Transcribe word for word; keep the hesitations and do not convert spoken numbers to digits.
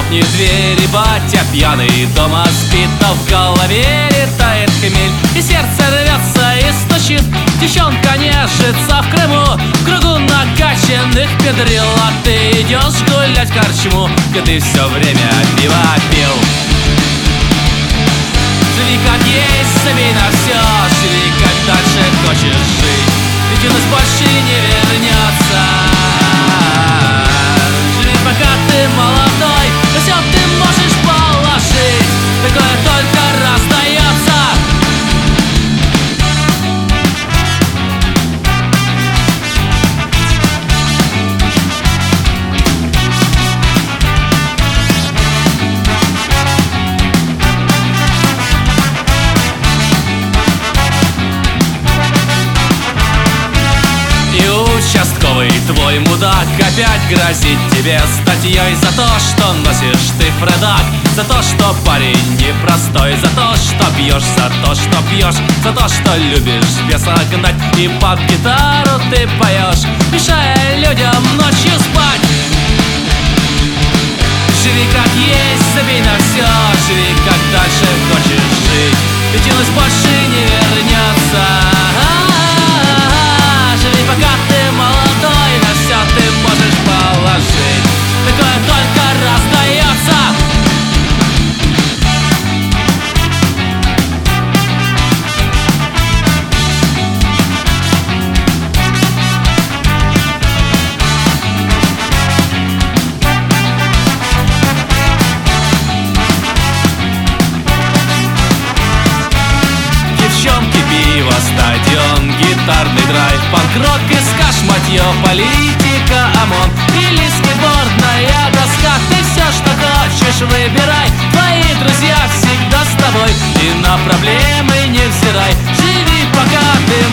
задней двери батя пьяный дома спит, но в голове летает хмель, и сердце рвется и стучит. Девчонка нежится в Крыму, в кругу накачанных педрил, а ты идешь гулять в корчму, где ты все время пиво пил. Живи как есть, забей на все, живи как дальше хочешь жить, ведь юность больше не вернется. Живи пока ты молодой, на все ты можешь положить, такое только раздается. Участковый твой мудак опять грозит тебе статьей за то, что носишь ты фредак, за то, что парень непростой, за то, что пьешь, за то, что пьешь, за то, что любишь беса гнать, и под гитару ты поешь, мешая людям ночью спать. Живи как есть, забей на все, живи как дальше хочешь жить, ведь юность больше не вернется. Живи пока ты молодой, на все ты можешь положить, такое только раздается. Девчонки, пиво, стадион, гитарный драйв, панк-рок и скаш-матье, политика, ОМОН или скейтбордная доска. Ты все, что хочешь, выбирай, твои друзья всегда с тобой, и на проблемы не взирай. Живи пока ты